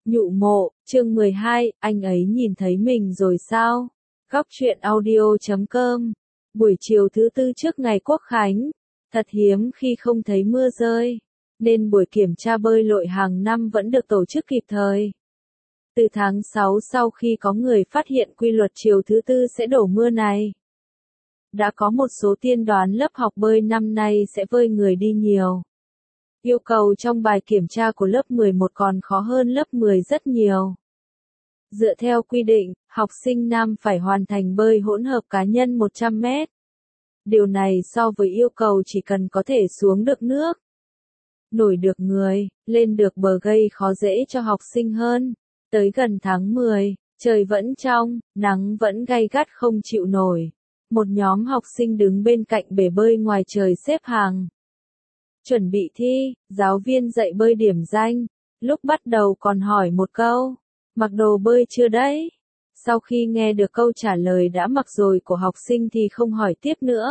Nhụ mộ, chương 12, anh ấy nhìn thấy mình rồi sao? Góc truyện audio.com. Buổi chiều thứ tư trước ngày Quốc Khánh, thật hiếm khi không thấy mưa rơi, nên buổi kiểm tra bơi lội hàng năm vẫn được tổ chức kịp thời. Từ tháng 6 sau khi có người phát hiện quy luật chiều thứ tư sẽ đổ mưa này, đã có một số tiên đoán lớp học bơi năm nay sẽ vơi người đi nhiều. Yêu cầu trong bài kiểm tra của lớp 11 còn khó hơn lớp 10 rất nhiều. Dựa theo quy định, học sinh nam phải hoàn thành bơi hỗn hợp cá nhân 100 mét. Điều này so với yêu cầu chỉ cần có thể xuống được nước, nổi được người, lên được bờ gây khó dễ cho học sinh hơn. Tới gần tháng 10, trời vẫn trong, nắng vẫn gay gắt không chịu nổi. Một nhóm học sinh đứng bên cạnh bể bơi ngoài trời xếp hàng. Chuẩn bị thi, giáo viên dạy bơi điểm danh. Lúc bắt đầu còn hỏi một câu, mặc đồ bơi chưa đấy? Sau khi nghe được câu trả lời đã mặc rồi của học sinh thì không hỏi tiếp nữa.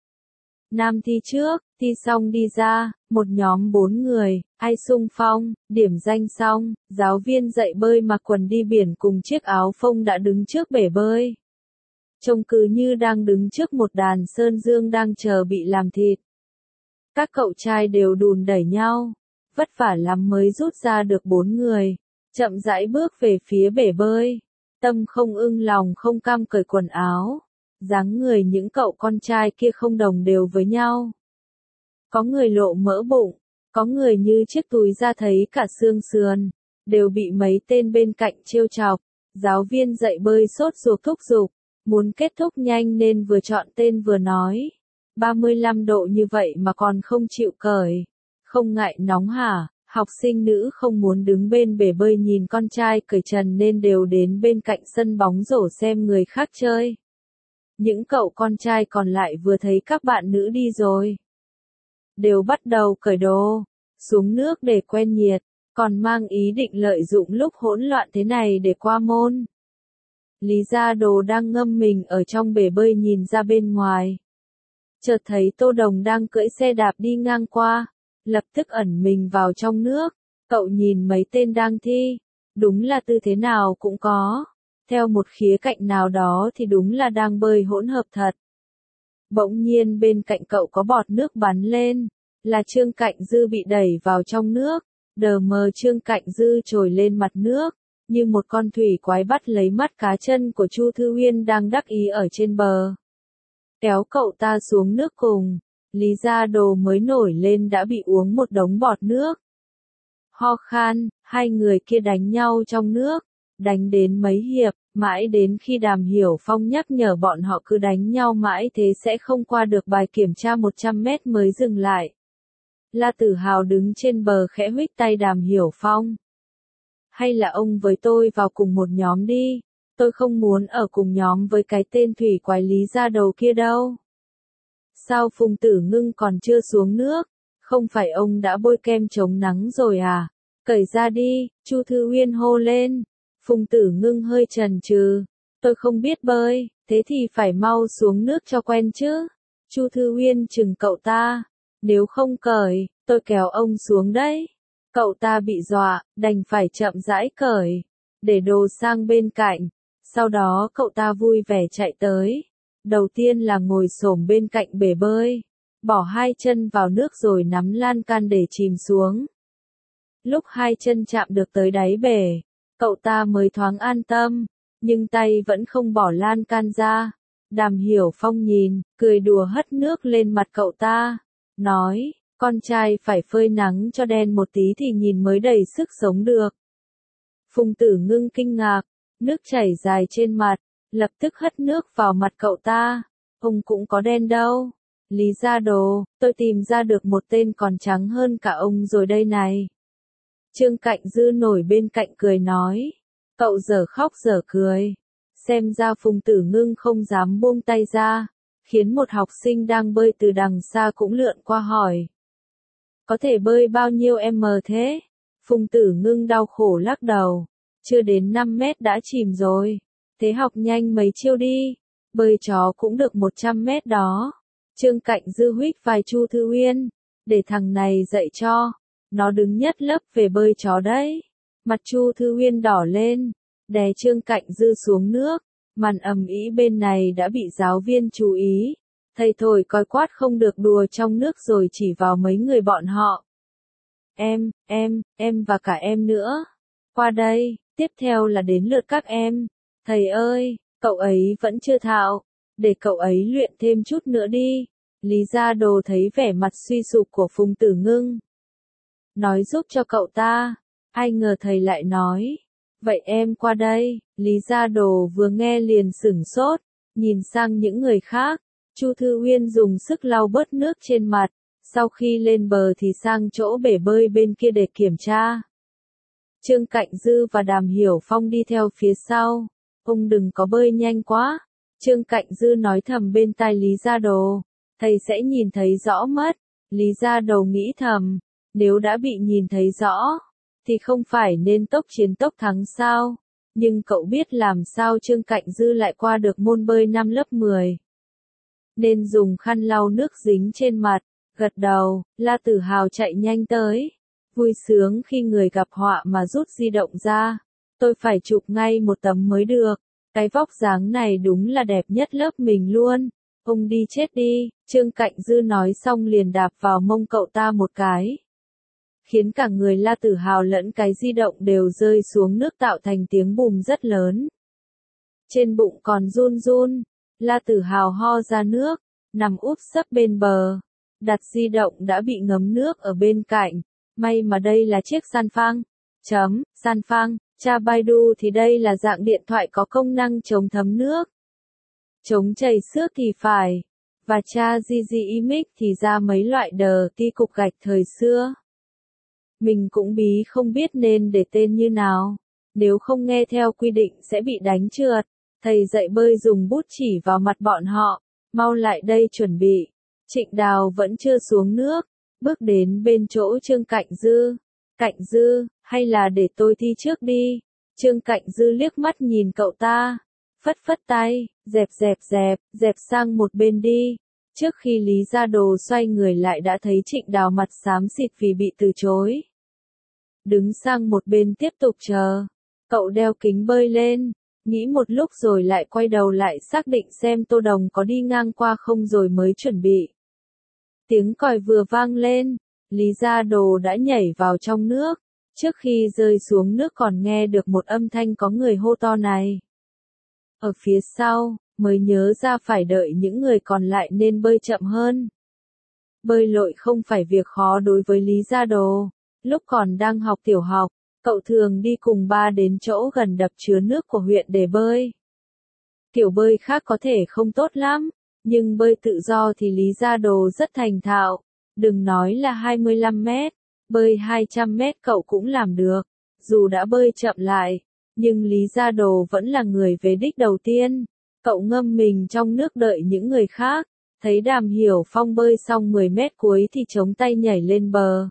Nam thi trước, thi xong đi ra, một nhóm 4 người, ai xung phong, điểm danh xong, giáo viên dạy bơi mặc quần đi biển cùng chiếc áo phông đã đứng trước bể bơi. Trông cứ như đang đứng trước một đàn sơn dương đang chờ bị làm thịt. Các cậu trai đều đùn đẩy nhau, vất vả lắm mới rút ra được 4 người, chậm rãi bước về phía bể bơi, tâm không ưng lòng không cam cởi quần áo, dáng người những cậu con trai kia không đồng đều với nhau. Có người lộ mỡ bụng, có người như chiếc túi da thấy cả xương sườn, đều bị mấy tên bên cạnh trêu chọc. Giáo viên dạy bơi sốt ruột thúc giục, muốn kết thúc nhanh nên vừa chọn tên vừa nói. 35 độ như vậy mà còn không chịu cởi. Không ngại nóng hả? Học sinh nữ không muốn đứng bên bể bơi nhìn con trai cởi trần nên đều đến bên cạnh sân bóng rổ xem người khác chơi. Những cậu con trai còn lại vừa thấy các bạn nữ đi rồi, đều bắt đầu cởi đồ, xuống nước để quen nhiệt, còn mang ý định lợi dụng lúc hỗn loạn thế này để qua môn. Lý Gia Đồ đang ngâm mình ở trong bể bơi nhìn ra bên ngoài. Chợt thấy Tô Đồng đang cưỡi xe đạp đi ngang qua, lập tức ẩn mình vào trong nước. Cậu nhìn mấy tên đang thi, đúng là tư thế nào cũng có, theo một khía cạnh nào đó thì đúng là đang bơi hỗn hợp thật. Bỗng nhiên bên cạnh cậu có bọt nước bắn lên, là Trương Cạnh Dư bị đẩy vào trong nước, đờ mờ Trương Cạnh Dư trồi lên mặt nước, như một con thủy quái bắt lấy mắt cá chân của Chu Thư Uyên đang đắc ý ở trên bờ. Kéo cậu ta xuống nước cùng, Lý Gia Đồ mới nổi lên đã bị uống một đống bọt nước. Ho khan, hai người kia đánh nhau trong nước, đánh đến mấy hiệp, mãi đến khi Đàm Hiểu Phong nhắc nhở bọn họ cứ đánh nhau mãi thế sẽ không qua được bài kiểm tra 100 mét mới dừng lại. La Tử Hào đứng trên bờ khẽ huých tay Đàm Hiểu Phong. Hay là ông với tôi vào cùng một nhóm đi, tôi không muốn ở cùng nhóm với cái tên thủy quái Lý Gia Đầu kia đâu. Sao Phùng Tử Ngưng còn chưa xuống nước, không phải ông đã bôi kem chống nắng rồi à? Cởi ra đi, Chu Thư Uyên hô lên. Phùng Tử Ngưng hơi chần chừ, tôi không biết bơi, thế thì phải mau xuống nước cho quen chứ. Chu Thư Uyên chừng cậu ta, nếu không cởi, tôi kéo ông xuống đấy. Cậu ta bị dọa, đành phải chậm rãi cởi, để đồ sang bên cạnh. Sau đó cậu ta vui vẻ chạy tới. Đầu tiên là ngồi xổm bên cạnh bể bơi, bỏ hai chân vào nước rồi nắm lan can để chìm xuống. Lúc hai chân chạm được tới đáy bể, cậu ta mới thoáng an tâm, nhưng tay vẫn không bỏ lan can ra. Đàm Hiểu Phong nhìn, cười đùa hất nước lên mặt cậu ta, nói, con trai phải phơi nắng cho đen một tí thì nhìn mới đầy sức sống được. Phùng Tử Ngưng kinh ngạc, nước chảy dài trên mặt, lập tức hất nước vào mặt cậu ta, ông cũng có đen đâu. Lý Gia Đồ, tôi tìm ra được một tên còn trắng hơn cả ông rồi đây này. Trương Cạnh Dư nổi bên cạnh cười nói, cậu dở khóc dở cười, xem ra Phùng Tử Ngưng không dám buông tay ra, khiến một học sinh đang bơi từ đằng xa cũng lượn qua hỏi. Có thể bơi bao nhiêu m thế? Phùng Tử Ngưng đau khổ lắc đầu, chưa đến 5 mét đã chìm rồi, thế học nhanh mấy chiêu đi, bơi chó cũng được 100 mét đó. Trương Cạnh Dư huých vai Chu Thư Uyên, để thằng này dạy cho, nó đứng nhất lớp về bơi chó đấy. Mặt Chu Thư Huyên đỏ lên, đè Trương Cạnh Dư xuống nước, màn ầm ĩ bên này đã bị giáo viên chú ý. Thầy thổi còi quát không được đùa trong nước rồi chỉ vào mấy người bọn họ. Em và cả em nữa. Qua đây, tiếp theo là đến lượt các em. Thầy ơi, cậu ấy vẫn chưa thạo, để cậu ấy luyện thêm chút nữa đi. Lý Gia Đồ thấy vẻ mặt suy sụp của Phùng Tử Ngưng. Nói giúp cho cậu ta, ai ngờ thầy lại nói. Vậy em qua đây, Lý Gia Đồ vừa nghe liền sửng sốt, nhìn sang những người khác. Chu Thư Uyên dùng sức lau bớt nước trên mặt, sau khi lên bờ thì sang chỗ bể bơi bên kia để kiểm tra. Trương Cạnh Dư và Đàm Hiểu Phong đi theo phía sau. Ông đừng có bơi nhanh quá. Trương Cạnh Dư nói thầm bên tai Lý Gia Đồ. Thầy sẽ nhìn thấy rõ mất. Lý Gia Đồ nghĩ thầm. Nếu đã bị nhìn thấy rõ, thì không phải nên tốc chiến tốc thắng sao? Nhưng cậu biết làm sao Trương Cạnh Dư lại qua được môn bơi năm lớp 10. Nên dùng khăn lau nước dính trên mặt, gật đầu, La Tử Hào chạy nhanh tới. Vui sướng khi người gặp họa mà rút di động ra. Tôi phải chụp ngay một tấm mới được. Cái vóc dáng này đúng là đẹp nhất lớp mình luôn. Ông đi chết đi, Trương Cạnh Dư nói xong liền đạp vào mông cậu ta một cái. Khiến cả người La Tử Hào lẫn cái di động đều rơi xuống nước tạo thành tiếng bùm rất lớn. Trên bụng còn run run, La Tử Hào ho ra nước, nằm úp sấp bên bờ. Đặt di động đã bị ngấm nước ở bên cạnh. May mà đây là chiếc Samsung. Samsung, tra Baidu thì đây là dạng điện thoại có công năng chống thấm nước. Chống chảy xước thì phải. Và tra GG Image thì ra mấy loại đờ ti cục gạch thời xưa. Mình cũng bí không biết nên để tên như nào. Nếu không nghe theo quy định sẽ bị đánh trượt. Thầy dạy bơi dùng bút chỉ vào mặt bọn họ. Mau lại đây chuẩn bị. Trịnh Đào vẫn chưa xuống nước. Bước đến bên chỗ Trương Cạnh Dư. Cạnh Dư, hay là để tôi thi trước đi. Trương Cạnh Dư liếc mắt nhìn cậu ta. Phất phất tay, dẹp sang một bên đi. Trước khi Lý Gia Đồ xoay người lại đã thấy Trịnh Đào mặt xám xịt vì bị từ chối. Đứng sang một bên tiếp tục chờ. Cậu đeo kính bơi lên, nghĩ một lúc rồi lại quay đầu lại xác định xem Tô Đồng có đi ngang qua không rồi mới chuẩn bị. Tiếng còi vừa vang lên, Lý Gia Đồ đã nhảy vào trong nước. Trước khi rơi xuống nước còn nghe được một âm thanh có người hô to này. Ở phía sau, mới nhớ ra phải đợi những người còn lại nên bơi chậm hơn. Bơi lội không phải việc khó đối với Lý Gia Đồ. Lúc còn đang học tiểu học, cậu thường đi cùng ba đến chỗ gần đập chứa nước của huyện để bơi. Kiểu bơi khác có thể không tốt lắm, nhưng bơi tự do thì Lý Gia Đồ rất thành thạo. Đừng nói là 25 mét, bơi 200 mét cậu cũng làm được. Dù đã bơi chậm lại, nhưng Lý Gia Đồ vẫn là người về đích đầu tiên. Cậu ngâm mình trong nước đợi những người khác. Thấy Đàm Hiểu Phong bơi xong 10 mét cuối thì chống tay nhảy lên bờ.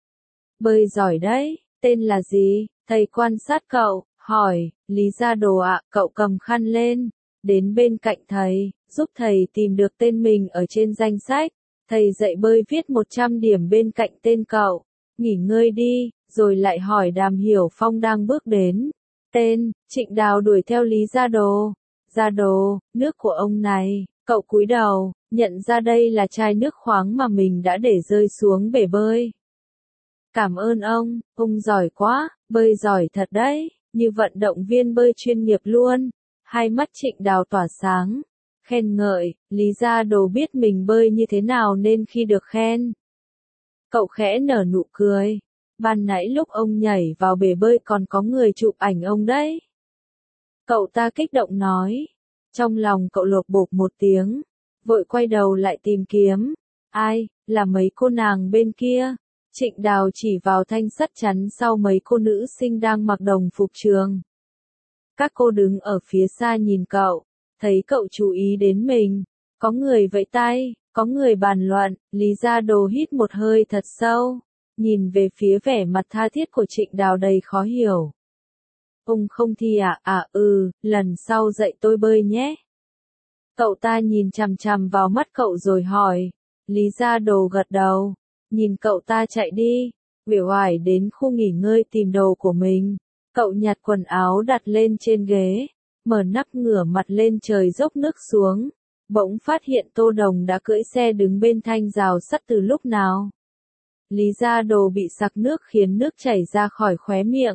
Bơi giỏi đấy, tên là gì? Thầy quan sát cậu, hỏi, Lý Gia Đồ ạ, cậu cầm khăn lên, đến bên cạnh thầy, giúp thầy tìm được tên mình ở trên danh sách. Thầy dạy bơi viết 100 điểm bên cạnh tên cậu, nghỉ ngơi đi, rồi lại hỏi Đàm Hiểu Phong đang bước đến. Tên, Trịnh Đào đuổi theo Lý Gia Đồ. Gia Đồ, nước của ông này, cậu cúi đầu, nhận ra đây là chai nước khoáng mà mình đã để rơi xuống bể bơi. Cảm ơn ông giỏi quá, bơi giỏi thật đấy, như vận động viên bơi chuyên nghiệp luôn. Hai mắt Trịnh Đào tỏa sáng, khen ngợi, Lý Gia Đồ biết mình bơi như thế nào nên khi được khen. Cậu khẽ nở nụ cười, ban nãy lúc ông nhảy vào bể bơi còn có người chụp ảnh ông đấy. Cậu ta kích động nói, trong lòng cậu lột bột một tiếng, vội quay đầu lại tìm kiếm. Ai, là mấy cô nàng bên kia. Trịnh Đào chỉ vào thanh sắt chắn sau mấy cô nữ sinh đang mặc đồng phục trường. Các cô đứng ở phía xa nhìn cậu, thấy cậu chú ý đến mình. Có người vẫy tay, có người bàn luận, Lý Gia Đồ hít một hơi thật sâu, nhìn về phía vẻ mặt tha thiết của Trịnh Đào đầy khó hiểu. Ông không thi à? Lần sau dạy tôi bơi nhé. Cậu ta nhìn chằm chằm vào mắt cậu rồi hỏi. Lý Gia Đồ gật đầu, nhìn cậu ta chạy đi. uể oải đến khu nghỉ ngơi tìm đồ của mình. Cậu nhặt quần áo đặt lên trên ghế, mở nắp ngửa mặt lên trời dốc nước xuống. Bỗng phát hiện Tô Đồng đã cưỡi xe đứng bên thanh rào sắt từ lúc nào. Lý Gia Đồ bị sặc nước khiến nước chảy ra khỏi khóe miệng.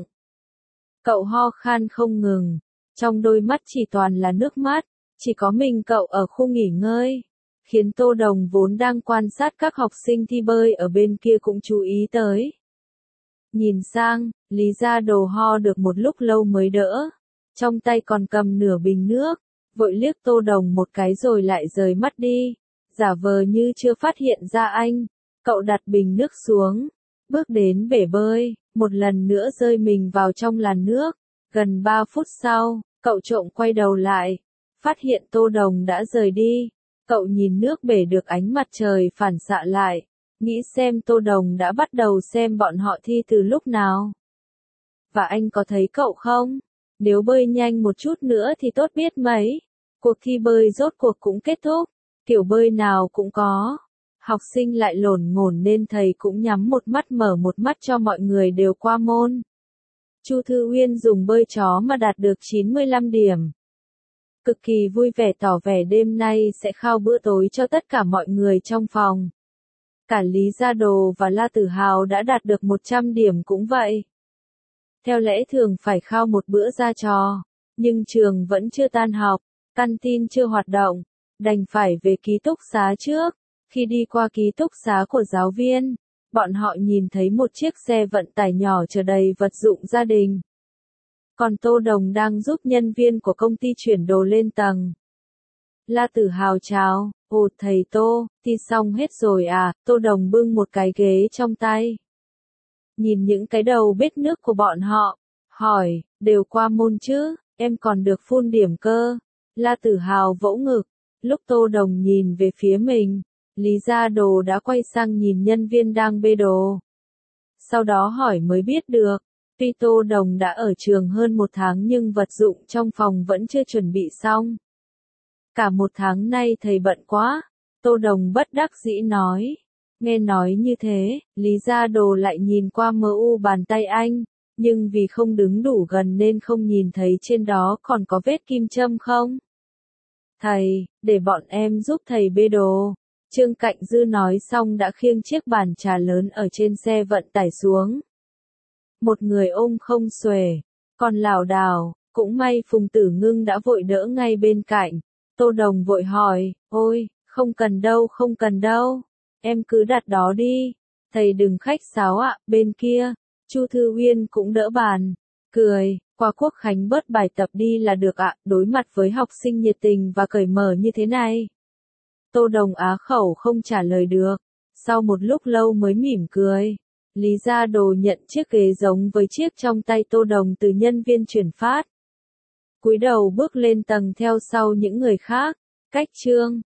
Cậu ho khan không ngừng, trong đôi mắt chỉ toàn là nước mắt, chỉ có mình cậu ở khu nghỉ ngơi, khiến Tô Đồng vốn đang quan sát các học sinh thi bơi ở bên kia cũng chú ý tới. Nhìn sang, Lý Gia Đồ ho được một lúc lâu mới đỡ, trong tay còn cầm nửa bình nước, vội liếc Tô Đồng một cái rồi lại rời mắt đi, giả vờ như chưa phát hiện ra anh. Cậu đặt bình nước xuống, bước đến bể bơi, một lần nữa rơi mình vào trong làn nước. Gần 3 phút sau, cậu trộm quay đầu lại, phát hiện Tô Đồng đã rời đi. Cậu nhìn nước bể được ánh mặt trời phản xạ lại, nghĩ xem Tô Đồng đã bắt đầu xem bọn họ thi từ lúc nào. Và anh có thấy cậu không? Nếu bơi nhanh một chút nữa thì tốt biết mấy. Cuộc thi bơi rốt cuộc cũng kết thúc, kiểu bơi nào cũng có. Học sinh lại lổn ngổn nên thầy cũng nhắm một mắt mở một mắt cho mọi người đều qua môn. Chu Thư Uyên dùng bơi chó mà đạt được 95 điểm. Cực kỳ vui vẻ tỏ vẻ đêm nay sẽ khao bữa tối cho tất cả mọi người trong phòng. Cả Lý Gia Đồ và La Tử Hào đã đạt được 100 điểm cũng vậy. Theo lẽ thường phải khao một bữa ra trò, nhưng trường vẫn chưa tan học, căn tin chưa hoạt động, đành phải về ký túc xá trước. Khi đi qua ký túc xá của giáo viên, bọn họ nhìn thấy một chiếc xe vận tải nhỏ chở đầy vật dụng gia đình. Còn Tô Đồng đang giúp nhân viên của công ty chuyển đồ lên tầng. La Tử Hào chào, ồ thầy Tô, thi xong hết rồi à, Tô Đồng bưng một cái ghế trong tay. Nhìn những cái đầu bếp nước của bọn họ, hỏi, đều qua môn chứ, em còn được phun điểm cơ. La Tử Hào vỗ ngực, lúc Tô Đồng nhìn về phía mình. Lý Gia Đồ đã quay sang nhìn nhân viên đang bê đồ. Sau đó hỏi mới biết được, tuy Tô Đồng đã ở trường hơn 1 tháng nhưng vật dụng trong phòng vẫn chưa chuẩn bị xong. Cả 1 tháng nay thầy bận quá, Tô Đồng bất đắc dĩ nói. Nghe nói như thế, Lý Gia Đồ lại nhìn qua MU bàn tay anh, nhưng vì không đứng đủ gần nên không nhìn thấy trên đó còn có vết kim châm không. Thầy, để bọn em giúp thầy bê đồ. Trương Cạnh Dư nói xong đã khiêng chiếc bàn trà lớn ở trên xe vận tải xuống. Một người ôm không xuể, còn lảo đảo, cũng may Phùng Tử Ngưng đã vội đỡ ngay bên cạnh. Tô Đồng vội hỏi, ôi, không cần đâu, em cứ đặt đó đi, thầy đừng khách sáo ạ, bên kia. Chu Thư Uyên cũng đỡ bàn, cười, qua Quốc Khánh bớt bài tập đi là được ạ, đối mặt với học sinh nhiệt tình và cởi mở như thế này. Tô Đồng á khẩu không trả lời được, sau một lúc lâu mới mỉm cười. Lý Gia Đồ nhận chiếc ghế giống với chiếc trong tay Tô Đồng từ nhân viên chuyển phát. Cúi đầu bước lên tầng theo sau những người khác, cách Trương